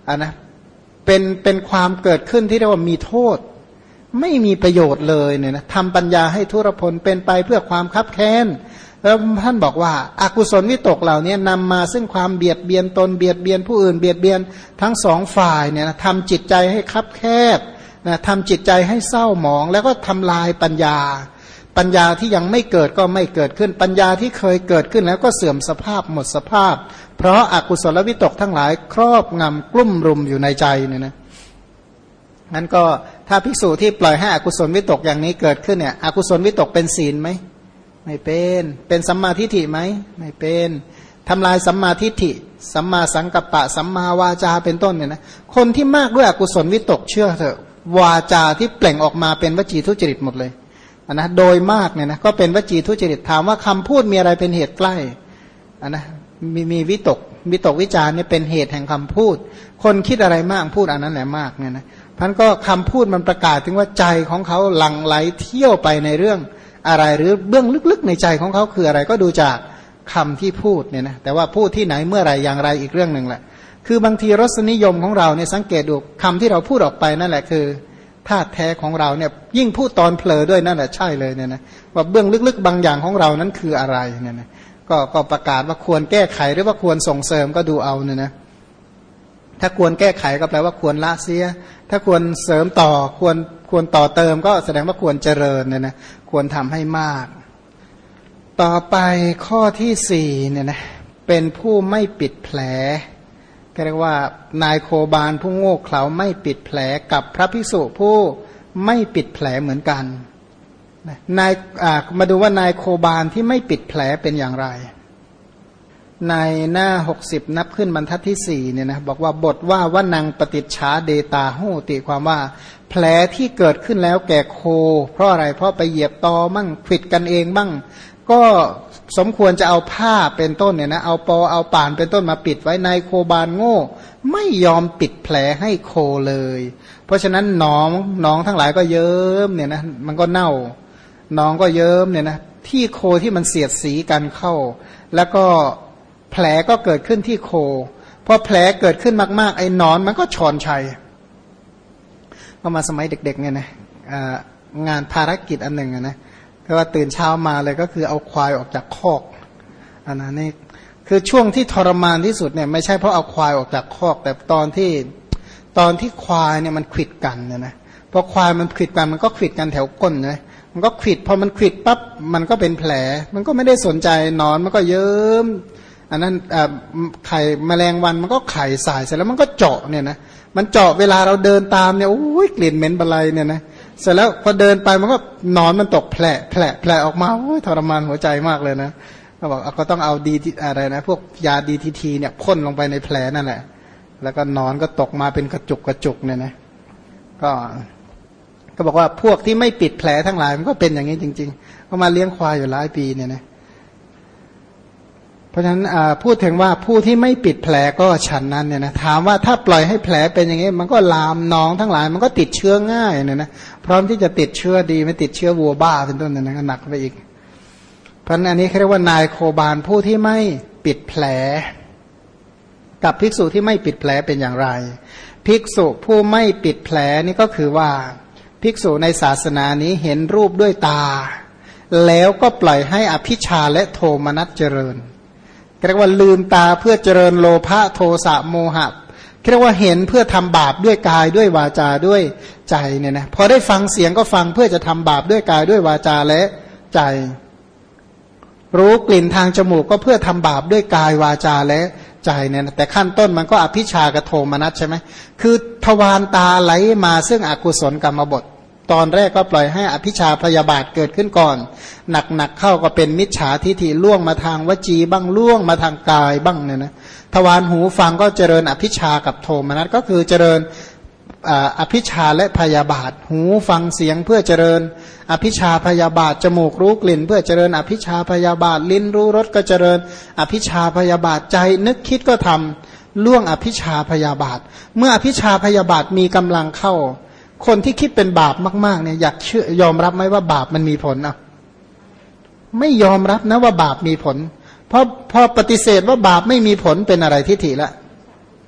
นะเป็นความเกิดขึ้นที่เรียกว่ามีโทษไม่มีประโยชน์เลยเนี่ยนะทำปัญญาให้ทุรพลเป็นไปเพื่อความคับแค้นแล้วท่านบอกว่าอากุศลวิตกเหล่านี้นำมาซึ่งความเบียดเบียนตนเบียดเบียนผู้อื่นเบียดเบียนทั้งสองฝ่ายเนี่ยนะทำจิตใจให้คับแคบนะทำจิตใจให้เศร้าหมองแล้วก็ทำลายปัญญาที่ยังไม่เกิดก็ไม่เกิดขึ้นปัญญาที่เคยเกิดขึ้นแล้วก็เสื่อมสภาพหมดสภาพเพราะอากุศลวิตกทั้งหลายครอบงำกลุ่มรุมอยู่ในใจเนี่ยนะงั้นก็ถ้าภิกษุที่ปล่อยให้อกุศลวิตกอย่างนี้เกิดขึ้นเนี่ยอกุศลวิตกเป็นศีลไหมไม่เป็นสัมมาทิฏฐิไหมไม่เป็นทำลายสัมมาทิฏฐิสัมมาสังกัปปะสัมมาวาจาเป็นต้นเนี่ยนะคนที่มากด้วยอกุศลวิตกเชื่อเถอะวาจาที่เปล่งออกมาเป็นวจีทุจริตหมดเลยนะโดยมากเนี่ยนะก็เป็นวจีทุจริตถามว่าคำพูดมีอะไรเป็นเหตุใกล้นะมีวิตกวิจารเนี่ยเป็นเหตุแห่งคำพูดคนคิดอะไรมากพูดอันนั้นแหละมากเนี่ยนะพันก็คำพูดมันประกาศถึงว่าใจของเขาหลั่งไหลเที่ยวไปในเรื่องอะไรหรือเบื้องลึกๆในใจของเขาคืออะไรก็ดูจากคำที่พูดเนี่ยนะแต่ว่าพูดที่ไหนเมื่อไรอย่างไรอีกเรื่องหนึ่งแหละคือบางทีรสนิยมของเราเนี่ยสังเกตดูคำที่เราพูดออกไปนั่นแหละคือธาตุแท้ของเราเนี่ยยิ่งพูดตอนเผลอด้วยนั่นแหละใช่เลยเนี่ยนะว่าเบื้องลึกๆบางอย่างของเรานั้นคืออะไรเนี่ยนะก็ประกาศว่าควรแก้ไขหรือว่าควรส่งเสริมก็ดูเอาเนี่ยนะถ้าควรแก้ไขก็แปลว่าควรละเสียถ้าควรเสริมต่อควรต่อเติมก็แสดงว่าควรเจริญเนี่ยนะควรทำให้มากต่อไปข้อที่สี่เนี่ยนะเป็นผู้ไม่ปิดแผลเรียกว่านายโคบาลผู้โง่เขลาไม่ปิดแผลกับพระภิกษุผู้ไม่ปิดแผลเหมือนกันนายมาดูว่านายโคบาลที่ไม่ปิดแผลเป็นอย่างไรในหน้า60นับขึ้นบรรทัดที่4เนี่ยนะบอกว่าบทว่าวนังปฏิจฉาเดตาโหติความว่าแผลที่เกิดขึ้นแล้วแก่โคเพราะอะไรเพราะไปเหยียบตอมั่งขวิดกันเองบ้างก็สมควรจะเอาผ้าเป็นต้นเนี่ยนะเอาป่านเป็นต้นมาปิดไว้ในโคบาลโง่ไม่ยอมปิดแผลให้โคเลยเพราะฉะนั้นน้องทั้งหลายก็เยิ้มเนี่ยนะมันก็เน่าน้องก็เยิ้มเนี่ยนะที่โคที่มันเสียดสีกันเข้าแล้วก็แผลก็เกิดขึ้นที่โคพอแผลเกิดขึ้นมากๆไอ้นอนมันก็ชอนชัยก็มาสมัยเด็กๆเนี่ยนะงานภารกิจอันหนึ่งนะก็ว่าตื่นเช้ามาเลยก็คือเอาควายออกจากคอกอันนั้นนี่คือช่วงที่ทรมานที่สุดเนี่ยไม่ใช่เพราะเอาควายออกจากคอกแต่ตอนที่ควายเนี่ยมันขวิดกันเนี่ยนะพอควายมันขวิดกันมันก็ขวิดกันแถวก้นเลยมันก็ขวิดพอมันขวิดปั๊บมันก็เป็นแผลมันก็ไม่ได้สนใจนอนมันก็เยิ้มอันนั้นไข่แมลงวันมันก็ไข่ใส่เสร็จแล้วมันก็เจาะเนี่ยนะมันเจาะเวลาเราเดินตามเนี่ยโอ้ยกลิ่นเหม็นบะไลเนี่ยนะเสร็จแล้วพอเดินไปมันก็นอนมันตกแผลออกมาโอ้ยทรมานหัวใจมากเลยนะเขาบอกก็ต้องเอาดีอะไรนะพวกยาดีทีเนี่ยพ่นลงไปในแผลนั่นแหละแล้วก็นอนก็ตกมาเป็นกระจุกเนี่ยนะก็บอกว่าพวกที่ไม่ปิดแผลทั้งหลายมันก็เป็นอย่างนี้จริงๆก็มาเลี้ยงควายอยู่หลายปีเนี่ยนะเพราะฉะนั้นพูดถึงว่าผู้ที่ไม่ปิดแผลก็ฉันนั้นเนี่ยนะถามว่าถ้าปล่อยให้แผลเป็นอย่างนี้มันก็ลามน้องทั้งหลายมันก็ติดเชื้อง่ายเนี่ยนะพร้อมที่จะติดเชื้อดีไม่ติดเชื้อวัวบ้าเป็นต้นเนี่ยนะหนักไปอีกเพราะอันนี้เขาเรียกว่านายโคบาลผู้ที่ไม่ปิดแผลกับภิกษุที่ไม่ปิดแผลเป็นอย่างไรภิกษุผู้ไม่ปิดแผลนี่ก็คือว่าภิกษุในศาสนานี้เห็นรูปด้วยตาแล้วก็ปล่อยให้อภิชฌาและโทมนัสเจริญเรียกว่าลืมตาเพื่อเจริญโลภะโทสะโมหะเรียกว่าเห็นเพื่อทำบาปด้วยกายด้วยวาจาด้วยใจเนี่ยนะพอได้ฟังเสียงก็ฟังเพื่อจะทำบาปด้วยกายด้วยวาจาและใจรู้กลิ่นทางจมูกก็เพื่อทำบาปด้วยกายวาจาและใจเนี่ยนะแต่ขั้นต้นมันก็อภิชฌากับโทมนัสใช่ไหมคือทวารตาไหลมาซึ่งอกุศลกรรมบทตอนแรกก็ปล่อยให้อภิชฌาพยาบาทเกิดขึ้นก่อนหนักเข้าก็เป็นมิจฉาทิฏฐิล่วงมาทางวจีบ้างล่วงมาทางกายบ้างเนี่ยนะทวารหูฟังก็เจริญอภิชฌากับโทมนัสก็คือเจริญอภิชฌาและพยาบาทหูฟังเสียงเพื่อเจริญอภิชฌาพยาบาทจมูกรู้กลิ่นเพื่อเจริญอภิชฌาพยาบาทลิ้นรู้รสก็เจริญอภิชฌาพยาบาทใจนึกคิดก็ทำล่วงอภิชฌาพยาบาทเมื่ออภิชฌาพยาบาทมีกำลังเข้าคนที่คิดเป็นบาปมากๆเนี่ยอยากยอมรับไหมว่าบาปมันมีผลอ่ะไม่ยอมรับนะว่าบาปมีผลเพราะพอปฏิเสธว่าบาปไม่มีผลเป็นอะไรทิฏฐิละ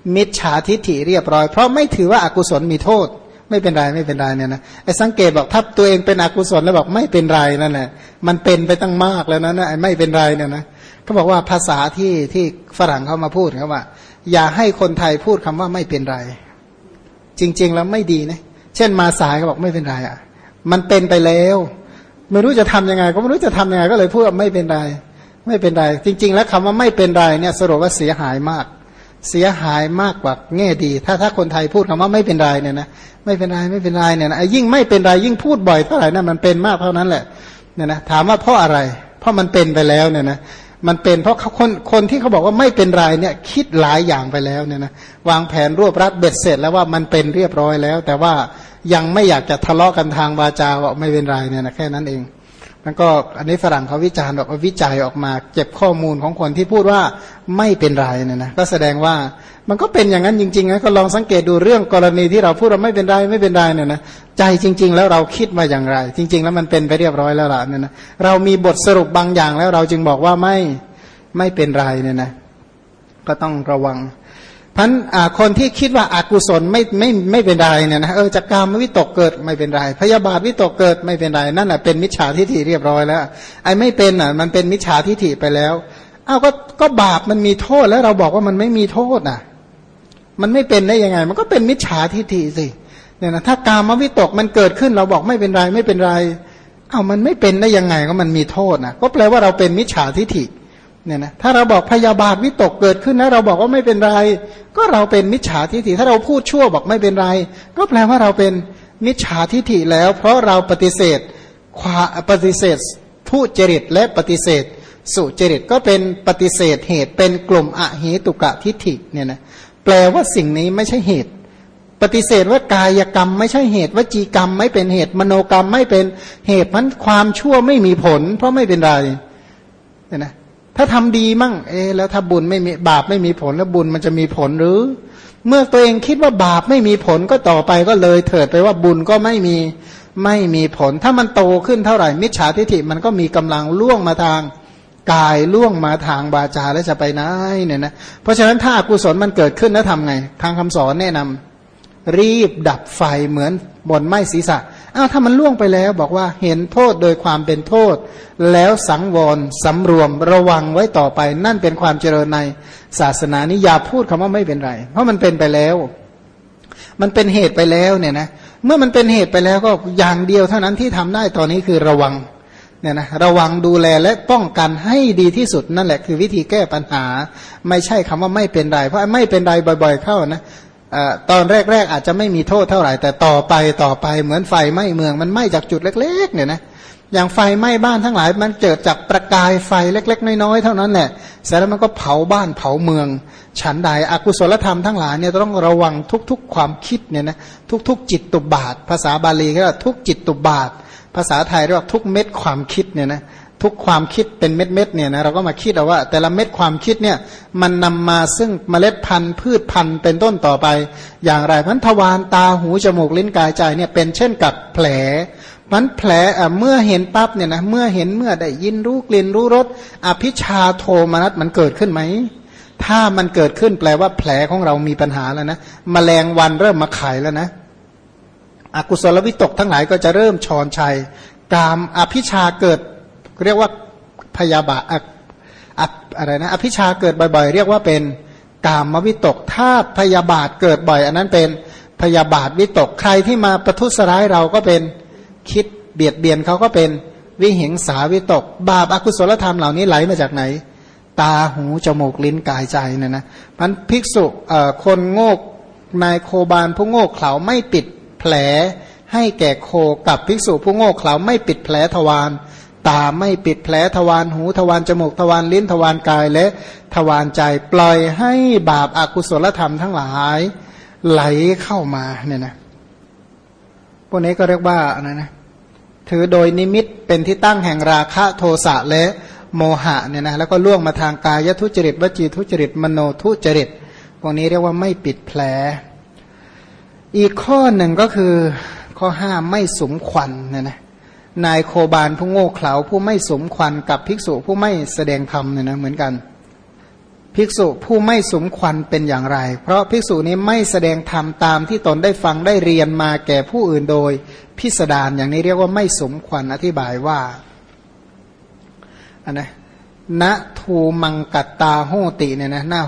มิจฉาทิฏฐิเรียบร้อยเพราะไม่ถือว่าอากุศลมีโทษไม่เป็นไรไม่เป็นไรเนี่ยนะไอ้สังเกตบอกถ้าตัวเองเป็นอกุศลแล้วบอกไม่เป็นไรนั่นแหละมันเป็นไปตั้งมากแล้วนะไอ้ไม่เป็นไรเนี่ยนะเขาบอกว่าภาษาที่ฝรั่งเขามาพูดเขาว่าอย่าให้คนไทยพูดคำว่าไม่เป็นไรจริงๆแล้วไม่ดีนะเช่นมาสายเขาบอกไม่เป็นไรอ่ะมันเป็นไปแล้วไม่รู้จะทำยังไงก็ไม่รู้จะทำยังไงก็เลยพูดว่าไม่เป็นไรไม่เป็นไรจริงๆแล้วคำว่าไม่เป็นไรเนี่ยสรุปว่าเสียหายมากเสียหายมากกว่าแง่ดีถ้าคนไทยพูดคำว่าไม่เป็นไรเนี่ยนะไม่เป็นไรไม่เป็นไรเนี่ยนะยิ่งไม่เป็นไรยิ่งพูดบ่อยเท่าไหร่นั่นมันเป็นมากเท่านั้นแหละเนี่ยนะถามว่าเพราะอะไรเพราะมันเป็นไปแล้วเนี่ยนะมันเป็นเพราะคนที่เขาบอกว่าไม่เป็นไรเนี่ยคิดหลายอย่างไปแล้วเนี่ยนะวางแผนรวบรัดเบ็ดเสร็จแล้วว่ามันเป็นเรียบร้อยแล้วแต่ว่ายังไม่อยากจะทะเลาะกันทางวาจาว่าไม่เป็นไรเนี่ยนะแค่นั้นเองแล้วก็อันนี้ฝรั่งเขาวิจารณ์บอกว่าวิจัยออกมาเก็บข้อมูลของคนที่พูดว่าไม่เป็นไรเนี่ยนะก็แสดงว่ามันก็เป็นอย่างนั้นจริงๆนะก็ลองสังเกตดูเรื่องกรณีที่เราพูดว่าไม่เป็นไรไม่เป็นไรเนี่ยนะใจจริงๆแล้วเราคิดมาอย่างไรจริงๆแล้วมันเป็นไปเรียบร้อยแล้วล่ะเนี่ยนะเรามีบทสรุปบางอย่างแล้วเราจึงบอกว่าไม่เป็นไรเนี่ยนะก็ต้องระวังพันคนที่คิดว่าอกุศลไม่เป็นไรเนี่ยนะจากกามวิตกเกิดไม่เป็นไรพยาบาทวิตกเกิดไม่เป็นไรนั่นแหละเป็นมิจฉาทิฏฐิเรียบร้อยแล้วไอ้ไม่เป็นมันเป็นมิจฉาทิฏฐิไปแล้วก็บาปมันมีโทษแล้วเราบอกว่ามันไม่มีโทษมันไม่เป็นได้ยังไงมันก็เป็นมิจฉาทิฏฐิสิเนี่ยนะถ้ากามวิตกมันเกิดขึ้นเราบอกไม่เป็นไรไม่เป็นไรมันไม่เป็นได้ยังไงก็มันมีโทษก็แปลว่าเราเป็นมิจฉาทิฏฐิเนี่ยนะถ้าเราบอกพยาบาทวิตกเกิดขึ้นแล้วเราบอกว่าไม่เป็นไรก็เราเป็นมิจฉาทิฏฐิถ้าเราพูดชั่วบอกไม่เป็นไรก็แปลว่าเราเป็นมิจฉาทิฏฐิแล้วเพราะเราปฏิเสธทุจริตและปฏิเสธสุจริตก็เป็นปฏิเสธเหตุเป็นกลุ่มอเหตุกะทิฏฐิเนี่ยนะแปลว่าสิ่งนี้ไม่ใช่เหตุปฏิเสธว่ากายกรรมไม่ใช่เหตุวจีกรรมไม่เป็นเหตุมโนกรรมไม่เป็นเหตุเพราะความชั่วไม่มีผลเพราะไม่เป็นไรเนี่ยนะถ้าทำดีมั่งแล้วถ้าบุญไม่มีบาปไม่มีผลแล้วบุญมันจะมีผลหรือเมื่อตัวเองคิดว่าบาปไม่มีผลก็ต่อไปก็เลยเถิดไปว่าบุญก็ไม่มีผลถ้ามันโตขึ้นเท่าไหร่มิจฉาทิฏฐิมันก็มีกำลังล่วงมาทางกายล่วงมาทางวาจาแล้วจะไปไหนเนี่ยนะเพราะฉะนั้นถ้าอกุศลมันเกิดขึ้นแล้วทำไงทางคำสอนแนะนำรีบดับไฟเหมือนบนไม้ศีรษะถ้ามันล่วงไปแล้วบอกว่าเห็นโทษโดยความเป็นโทษแล้วสังวรสำรวมระวังไว้ต่อไปนั่นเป็นความเจริญในศาสนานี้อย่าพูดคำว่าไม่เป็นไรเพราะมันเป็นไปแล้วมันเป็นเหตุไปแล้วเนี่ยนะเมื่อมันเป็นเหตุไปแล้วก็อย่างเดียวเท่านั้นที่ทำได้ตอนนี้คือระวังเนี่ยนะระวังดูแลและป้องกันให้ดีที่สุดนั่นแหละคือวิธีแก้ปัญหาไม่ใช่คำว่าไม่เป็นไรเพราะไม่เป็นไรบ่อยๆเข้านะตอนแรกๆอาจจะไม่มีโทษเท่าไหร่แต่ต่อไปเหมือนไฟไหม้เมืองมันไหม้จากจุดเล็กๆเนี่ยนะอย่างไฟไหม้บ้านทั้งหลายมันเกิดจากประกายไฟเล็กๆน้อยๆเท่านั้นแหละเสร็จแล้วมันก็เผาบ้านเผาเมืองฉันใดอกุศลธรรมทั้งหลายเนี่ยต้องระวังทุกๆความคิดเนี่ยนะทุกๆจิตตุบาทภาษาบาลีเรียกว่าทุกจิตตุบาทภาษาไทยเรียกว่าทุกเม็ดความคิดเนี่ยนะทุกความคิดเป็นเม็ดๆเนี่ยนะเราก็มาคิดเอาว่าแต่ละเม็ดความคิดเนี่ยมันนำมาซึ่งเมล็ดพันธุ์พืชพันธุ์เป็นต้นต่อไปอย่างไรพันทวารตาหูจมูกลิ้นกายใจเนี่ยเป็นเช่นกับแผลมันแผลเมื่อเห็นปั๊บเนี่ยนะเมื่อเห็นเมื่อได้ยินรู้กลิ่นรู้รสอภิชาโทมนัสมันเกิดขึ้นไหมถ้ามันเกิดขึ้นแปลว่าแผลของเรามีปัญหาแล้วนะแมลงวันเริ่มมาไข่แล้วนะอกุศลวิตกทั้งหลายก็จะเริ่มชอนชัยกามอภิชาเกิดเรียกว่าพยาบาทอะไรนะอภิชาเกิดบ่อยๆเรียกว่าเป็นกามวิตกถ้าพยาบาทเกิดบ่อยอันนั้นเป็นพยาบาทวิตกใครที่มาประทุษร้ายเราก็เป็นคิดเบียดเบียนเขาก็เป็นวิหิงสาวิตกบาปอกุศลธรรมเหล่านี้ไหลมาจากไหนตาหูจมูกลิ้นกายใจเนี่ยนะมันภิกษุคนโง่นายโคบาลผู้โง่เขลาไม่ปิดแผลให้แก่โคกับภิกษุผู้โง่เขลาไม่ปิดแผลทวารตาไม่ปิดแผลทวารหูทวารจมูกทวารลิ้นทวารกายและทวารใจปล่อยให้บาปอกุศลธรรมทั้งหลายไหลเข้ามาเนี่ยนะพวกนี้ก็เรียกว่าอะไรนะถือโดยนิมิตเป็นที่ตั้งแห่งราคะโทสะและโมหะเนี่ยนะแล้วก็ล่วงมาทางกายทุจริตวจีทุจริตมโนทุจริตพวกนี้เรียกว่าไม่ปิดแผลอีกข้อหนึ่งก็คือข้อห้าไม่สมควันเนี่ยนะนายโคบาลผู้โง่เขลาผู้ไม่สมควันกับภิกษุผู้ไม่แสดงธรรมเนี่ยนะเหมือนกันภิกษุผู้ไม่สมควรเป็นอย่างไรเพราะภิกษุนี้ไม่แสดงธรรมตามที่ตนได้ฟังได้เรียนมาแก่ผู้อื่นโดยพิสดารอย่างนี้เรียกว่าไม่สมควรอธิบายว่าอันนะณทูมังกัตตาโหติเนี่ยนะหน้า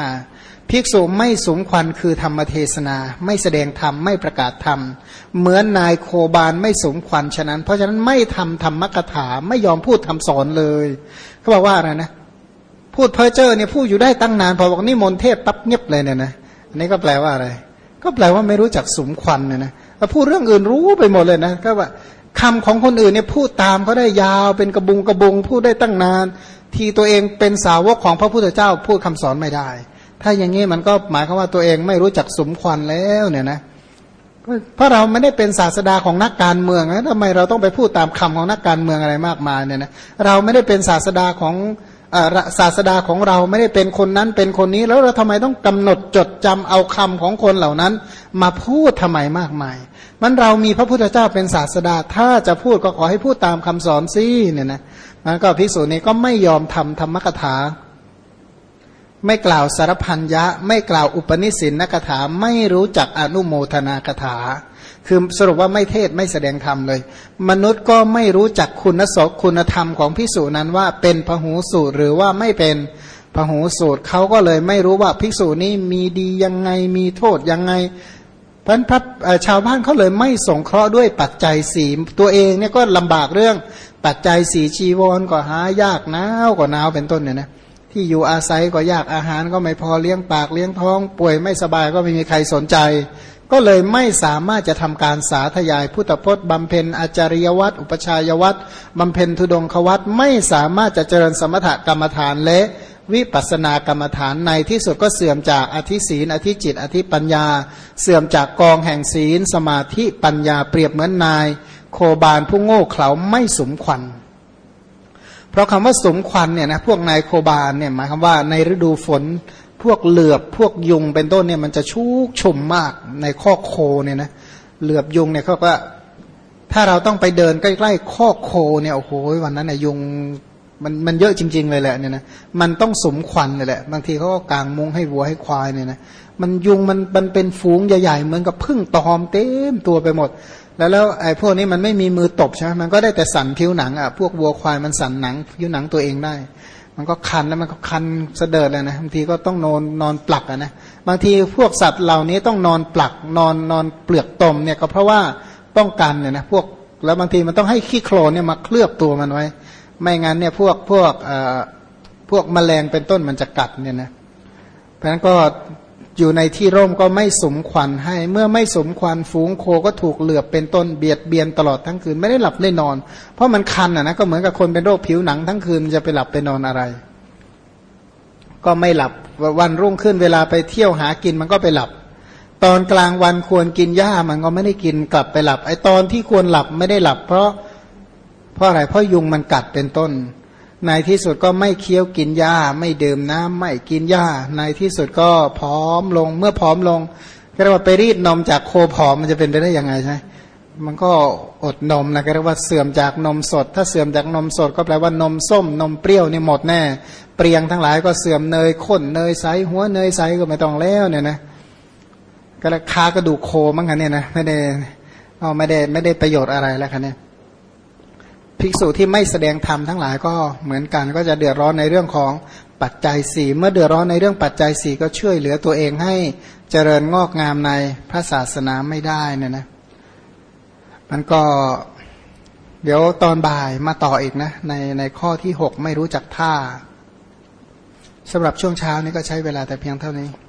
65ภิกษุไม่สมควรคือธรรมเทศนาไม่แสดงธรรมไม่ประกาศธรรมเหมือนนายโคบาลไม่สมควรฉะนั้นเพราะฉะนั้นไม่ทำธรรมกถาไม่ยอมพูดธรรมสอนเลยเขาบอกว่าอะไรนะพูดเพ้อเจ้อเนี่ยพูดอยู่ได้ตั้งนานพอบอกนี่มนเทพปั๊บเงียบเลยเนี่ยนะอันนี้ก็แปลว่าอะไรก็แปลว่าไม่รู้จักสมควรเนี่ยนะแล้วพูดเรื่องอื่นรู้ไปหมดเลยนะก็ว่าคำของคนอื่นเนี่ยพูดตามเขาได้ยาวเป็นกระบุงพูดได้ตั้งนานทีตัวเองเป็นสาวกของพระพุทธเจ้าพูดคำสอนไม่ได้ถ้าอย่างนี้มันก็หมายความว่าตัวเองไม่รู้จักสมควรแล้วเนี่ยนะเพราะเราไม่ได้เป็นศาสดาของนักการเมืองนะทำไมเราต้องไปพูดตามคำของนักการเมืองอะไรมากมายเนี่ยนะเราไม่ได้เป็นศาสดาของศาสดาของเราไม่ได้เป็นคนนั้นเป็นคนนี้แล้วเราทำไมต้องกำหนดจดจำเอาคำของคนเหล่านั้นมาพูดทำไมมากมายมันเรามีพระพุทธเจ้าเป็นศาสดาถ้าจะพูดก็ขอให้พูดตามคำสอนซิเนี่ยนะมันก็ภิกษุนี้ก็ไม่ยอมทำธรรมกถาไม่กล่าวสารพันยะไม่กล่าวอุปนิสินนกถาไม่รู้จักอนุโมทนากถาคือสรุปว่าไม่เทศไม่แสดงธรรมเลยมนุษย์ก็ไม่รู้จักคุณธรรมของภิกษุนั้นว่าเป็นพหูสูตรหรือว่าไม่เป็นพหูสูตรเขาก็เลยไม่รู้ว่าภิกษุนี้มีดียังไงมีโทษยังไงเพราะชาวบ้านเขาเลยไม่สงเคราะห์ด้วยปัจจัยสี่ตัวเองเนี่ยก็ลำบากเรื่องปัจจัยสี่จีวรก็หายากหนาวก็หนาวเป็นต้นเนี่ยนะที่อยู่อาศัยก็ยากอาหารก็ไม่พอเลี้ยงปากเลี้ยงท้องป่วยไม่สบายก็ไม่มีใครสนใจก็เลยไม่สามารถจะทำการสาธยายพุทธพจน์บำเพ็ญอาจาริยวัตรอุปชายวัตรบำเพ็ญธุดงควัตรไม่สามารถจะเจริญสมถกรรมฐานและวิปัสสนากรรมฐานในที่สุดก็เสื่อมจากอธิศีลอธิจิตอธิปัญญาเสื่อมจากกองแห่งศีลสมาธิปัญญาเปรียบเหมือนนายโคบาลผู้โง่เขลาไม่สมควรเพราะคำว่าสมควรเนี่ยนะพวกนายโคบาลเนี่ยหมายความว่าในฤดูฝนพวกเหลือบพวกยุงเป็นต้นเนี่ยมันจะชุกชุมมากในคอกโคเนี่ยนะเหลือบยุงเนี่ยเขาก็ถ้าเราต้องไปเดินใกล้ๆคอกโคเนี่ยโอ้โหวันนั้นเนี่ยยุงมันเยอะจริงๆเลยแหละเนี่ยนะมันต้องสมควรเลยแหละบางทีเขาก็กางมุ้งให้วัวให้ควายเนี่ยนะมันยุงมันเป็นฝูงใหญ่ๆเหมือนกับผึ้งตอมเต็มตัวไปหมดแล้วไอ้พวกนี้มันไม่มีมือตบใช่ไหมมันก็ได้แต่สั่นผิวหนังอ่ะพวกวัวควายมันสั่นหนังผิวหนังตัวเองได้มันก็คันแล้วมันก็คันเสดิร์ดเลยนะบางทีก็ต้องนอนปลักอ่ะนะบางทีพวกสัตว์เหล่านี้ต้องนอนปลักนอนเปลือกตมเนี่ยก็เพราะว่าป้องกันเนี่ยนะพวกแล้วบางทีมันต้องให้ขี้โคลนเนี่ยมาเคลือบตัวมันไว้ไม่งั้นเนี่ยพวกแมลงเป็นต้นมันจะกัดเนี่ยนะเพราะฉะนั้นก็อยู่ในที่ร่มก็ไม่สมควรให้เมื่อไม่สมควรฝูงโคก็ถูกเหลือบเป็นต้นเบียดเบียนตลอดทั้งคืนไม่ได้หลับได้นอนเพราะมันคันอ่ะนะก็เหมือนกับคนเป็นโรคผิวหนังทั้งคืนจะไปหลับไปนอนอะไรก็ไม่หลับวันรุ่งขึ้นเวลาไปเที่ยวหากินมันก็ไปหลับตอนกลางวันควรกินหญ้ามันก็ไม่ได้กินกลับไปหลับไอ้ตอนที่ควรหลับไม่ได้หลับเพราะอะไรเพราะยุงมันกัดเป็นต้นในที่สุดก็ไม่เคี้ยวกินหญ้าไม่ดื่มน้ำไม่กินหญ้าในที่สุดก็ผอมลงเมื่อผอมลงก็เรียกว่าไปรีดนมจากโคผอมมันจะเป็นไปได้ยังไงใช่ไหมมันก็อดนมนะก็เรียกว่าเสื่อมจากนมสดถ้าเสื่อมจากนมสดก็แปลว่านมส้มนมเปรี้ยวนี่หมดแน่เปรียงทั้งหลายก็เสื่อมเนยข้นเนยใสหัวเนยใสก็ไม่ต้องแล้วเนี่ยนะก็ราคากระดูกโคมั้งกันเนี่ยนะไม่ได้ประโยชน์อะไรแล้วคันเนี่ยภิกษุที่ไม่แสดงธรรมทั้งหลายก็เหมือนกันก็จะเดือดร้อนในเรื่องของปัจจัยสี่เมื่อเดือดร้อนในเรื่องปัจจัยสี่ก็ช่วยเหลือตัวเองให้เจริญงอกงามในพระศาสนาไม่ได้เนี่ยนะมันก็เดี๋ยวตอนบ่ายมาต่ออีกนะในข้อที่6ไม่รู้จักท่าสำหรับช่วงเช้านี้ก็ใช้เวลาแต่เพียงเท่านี้